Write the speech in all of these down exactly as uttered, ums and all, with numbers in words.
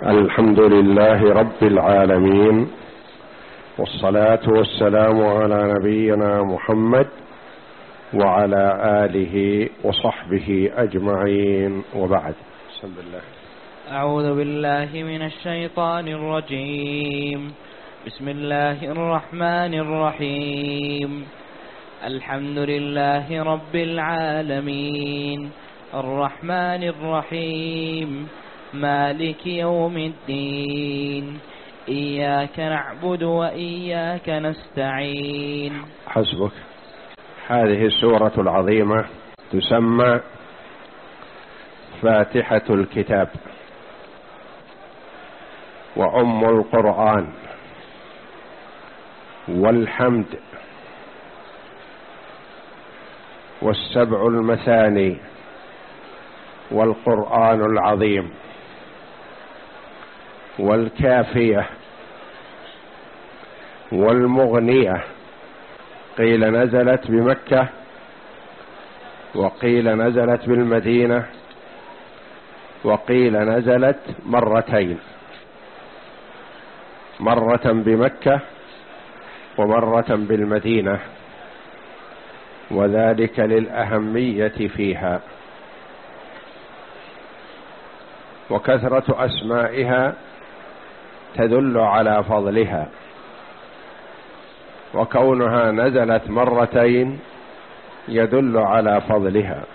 الحمد لله رب العالمين، والصلاة والسلام على نبينا محمد وعلى آله وصحبه أجمعين، وبعد. بسم الله. أعوذ بالله من الشيطان الرجيم. بسم الله الرحمن الرحيم. الحمد لله رب العالمين، الرحمن الرحيم، مالك يوم الدين، إياك نعبد وإياك نستعين. حسبك. هذه السورة العظيمة تسمى فاتحة الكتاب وأم القرآن والحمد والسبع المثاني والقرآن العظيم والكافية والمغنية. قيل نزلت بمكة وقيل نزلت بالمدينة وقيل نزلت مرتين، مرة بمكة ومرة بالمدينة، وذلك للأهمية فيها وكثرة أسمائها تدل على فضلها، وكونها نزلت مرتين يدل على فضلها.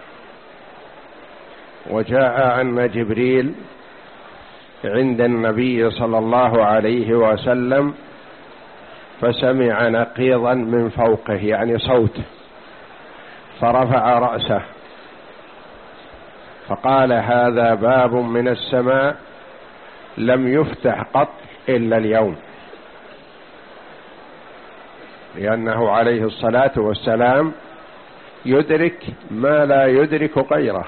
وجاء أن جبريل عند النبي صلى الله عليه وسلم فسمع نقيضا من فوقه، يعني صوت، فرفع رأسه فقال: هذا باب من السماء لم يفتح قط إلا اليوم، لأنه عليه الصلاة والسلام يدرك ما لا يدرك غيره.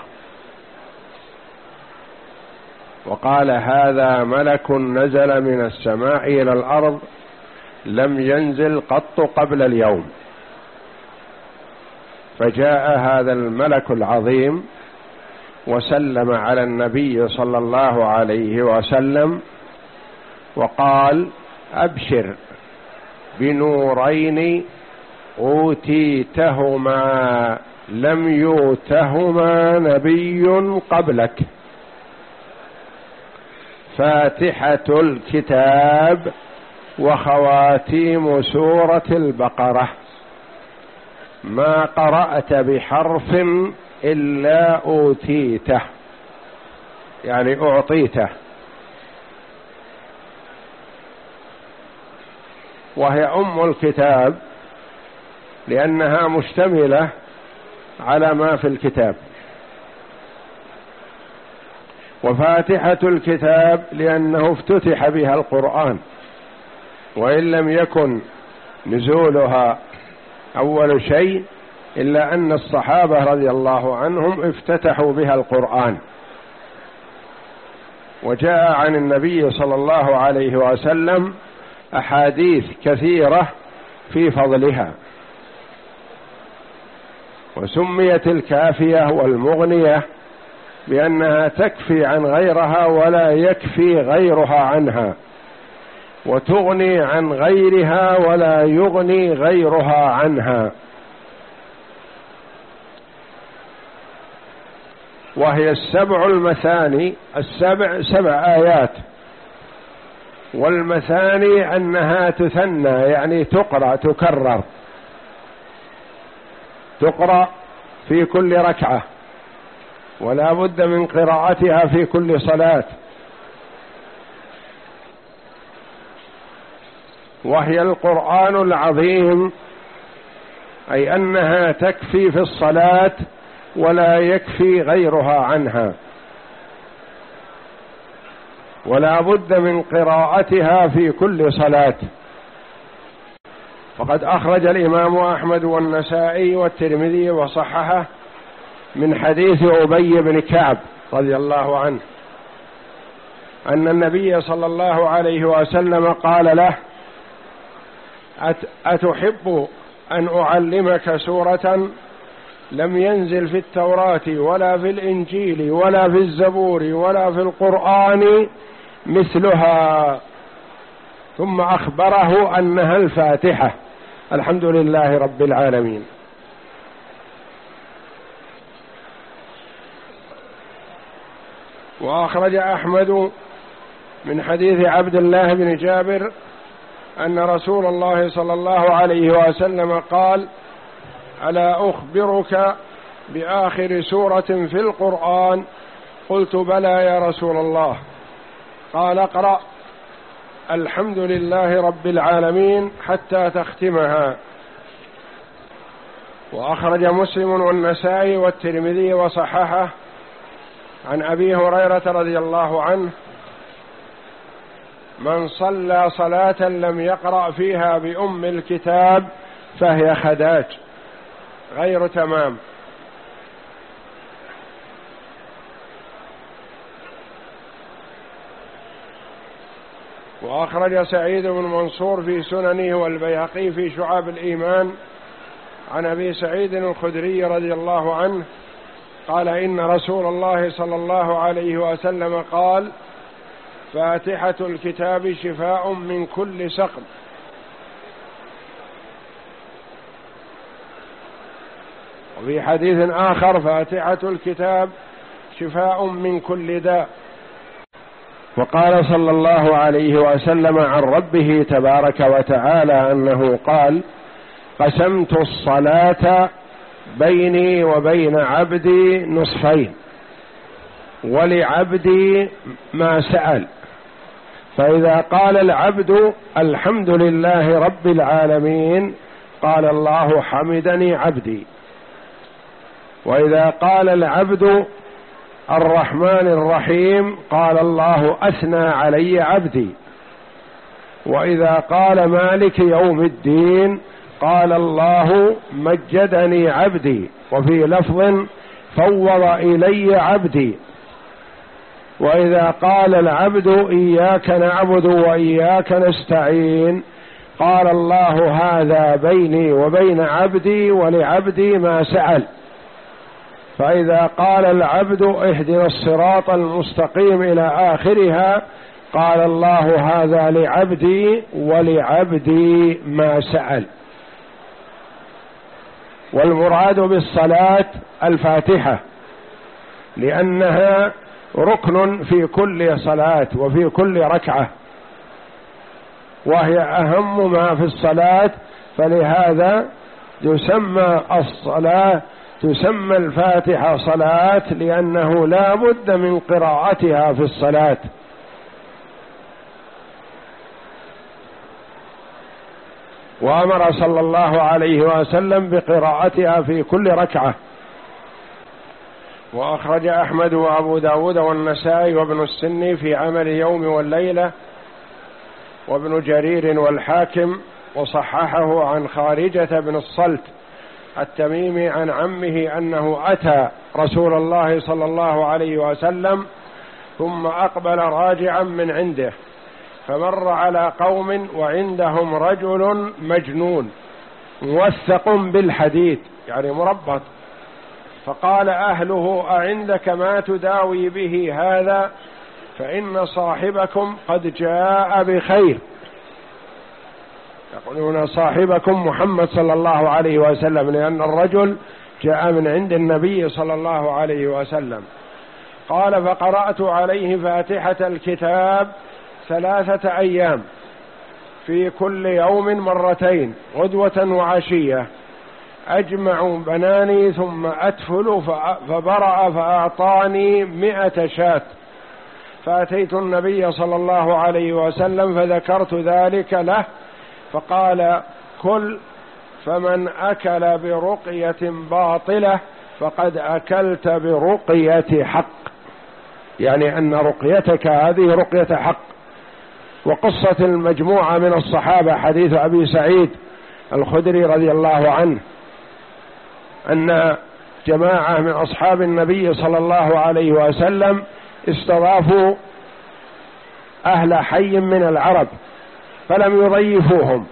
وقال: هذا ملك نزل من السماء إلى الأرض لم ينزل قط قبل اليوم. فجاء هذا الملك العظيم وسلم على النبي صلى الله عليه وسلم وقال: أبشر بنورين أوتيتهما لم يؤتهما نبي قبلك، فاتحة الكتاب وخواتيم سورة البقرة، ما قرأت بحرف إلا أوتيته، يعني أعطيته. وهي أم الكتاب لأنها مشتملة على ما في الكتاب، وفاتحة الكتاب لأنه افتتح بها القرآن، وإن لم يكن نزولها أول شيء إلا أن الصحابة رضي الله عنهم افتتحوا بها القرآن. وجاء عن النبي صلى الله عليه وسلم أحاديث كثيرة في فضلها، وسميت الكافية والمغنية بأنها تكفي عن غيرها ولا يكفي غيرها عنها، وتغني عن غيرها ولا يغني غيرها عنها. وهي السبع المثاني، السبع سبع آيات، والمثاني أنها تثنى، يعني تقرأ تكرر، تقرأ في كل ركعة، ولا بد من قراءتها في كل صلاة. وهي القرآن العظيم، أي أنها تكفي في الصلاة ولا يكفي غيرها عنها، ولا بد من قراءتها في كل صلاة. فقد أخرج الإمام أحمد والنسائي والترمذي وصححه من حديث أبي بن كعب رضي الله عنه أن النبي صلى الله عليه وسلم قال له: أتحب أن أعلمك سورة لم ينزل في التوراة ولا في الإنجيل ولا في الزبور ولا في القرآن مثلها، ثم أخبره أنها الفاتحة. الحمد لله رب العالمين. وأخرج أحمد من حديث عبد الله بن جابر أن رسول الله صلى الله عليه وسلم قال: ألا أخبرك بآخر سورة في القرآن؟ قلت: بلى يا رسول الله. قال: اقرأ الحمد لله رب العالمين حتى تختمها. وأخرج مسلم والنسائي والترمذي وصححه عن أبي هريرة رضي الله عنه: من صلى صلاة لم يقرأ فيها بأم الكتاب فهي خداج غير تمام. وأخرج سعيد بن منصور في سننه والبيهقي في شعاب الإيمان عن أبي سعيد الخدري رضي الله عنه قال: إن رسول الله صلى الله عليه وسلم قال: فاتحة الكتاب شفاء من كل سقم. وفي حديث آخر: فاتحة الكتاب شفاء من كل داء. وقال صلى الله عليه وسلم عن ربه تبارك وتعالى أنه قال: قسمت الصلاة بيني وبين عبدي نصفين، ولعبدي ما سأل. فإذا قال العبد الحمد لله رب العالمين قال الله حمدني عبدي. وإذا قال العبد الرحمن الرحيم قال الله أثنى علي عبدي. وإذا قال مالك يوم الدين قال الله مجدني عبدي. وفي لفظ فوض إلي عبدي. وإذا قال العبد إياك نعبد وإياك نستعين قال الله هذا بيني وبين عبدي ولعبدي ما سأل. فإذا قال العبد اهدنا الصراط المستقيم إلى آخرها قال الله هذا لعبدي ولعبدي ما سأل. والمراد بالصلاة الفاتحة، لأنها ركن في كل صلاة وفي كل ركعة، وهي أهم ما في الصلاة، فلهذا تسمى الصلاة تسمى الفاتحة صلاة، لأنه لا بد من قراءتها في الصلاة. وأمر صلى الله عليه وسلم بقراءتها في كل ركعة. وأخرج أحمد وأبو داود والنسائي وابن السني في عمل يوم والليلة، وابن جرير والحاكم، وصححه عن خارجة بن الصلت التميمي عن عمه أنه أتى رسول الله صلى الله عليه وسلم ثم أقبل راجعا من عنده، فمر على قوم وعندهم رجل مجنون موثق بالحديد يعني مربط، فقال أهله أعندك ما تداوي به هذا؟ فإن صاحبكم قد جاء بخير. يقولون صاحبكم محمد صلى الله عليه وسلم، لأن الرجل جاء من عند النبي صلى الله عليه وسلم. قال فقرأت عليه فاتحة الكتاب ثلاثة أيام في كل يوم مرتين غدوة وعشية، أجمع بناني ثم أتفل فبرأ فأعطاني مئة شاة. فأتيت النبي صلى الله عليه وسلم فذكرت ذلك له، فقال كل، فمن أكل برقية باطلة فقد أكلت برقية حق، يعني أن رقيتك هذه رقية حق. وقصة المجموعة من الصحابة حديث أبي سعيد الخدري رضي الله عنه أن جماعة من أصحاب النبي صلى الله عليه وسلم استضافوا أهل حي من العرب فلم يضيفوهم،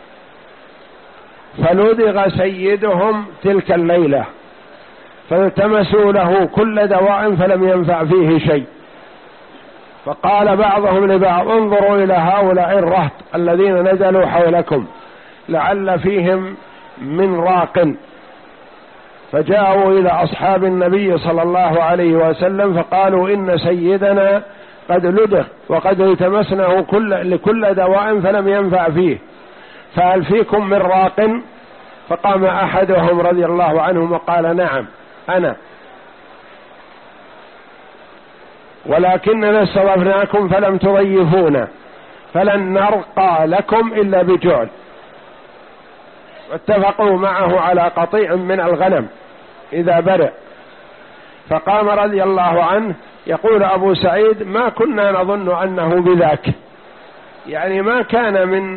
فلدغ سيدهم تلك الليلة، فالتمسوا له كل دواء فلم ينفع فيه شيء، فقال بعضهم لبعض انظروا إلى هؤلاء الرهط الذين نزلوا حولكم لعل فيهم من راق. فجاءوا إلى أصحاب النبي صلى الله عليه وسلم فقالوا إن سيدنا قد لدغ وقد التمسناه كل لكل دواء فلم ينفع فيه، فهل فيكم من راق؟ فقام أحدهم رضي الله عنه وقال نعم أنا، ولكننا استضفناكم فلم تضيفونا فلن نرقى لكم إلا بجعل. واتفقوا معه على قطيع من الغنم إذا برئ. فقام رضي الله عنه يقول أبو سعيد ما كنا نظن أنه بذاك، يعني ما كان من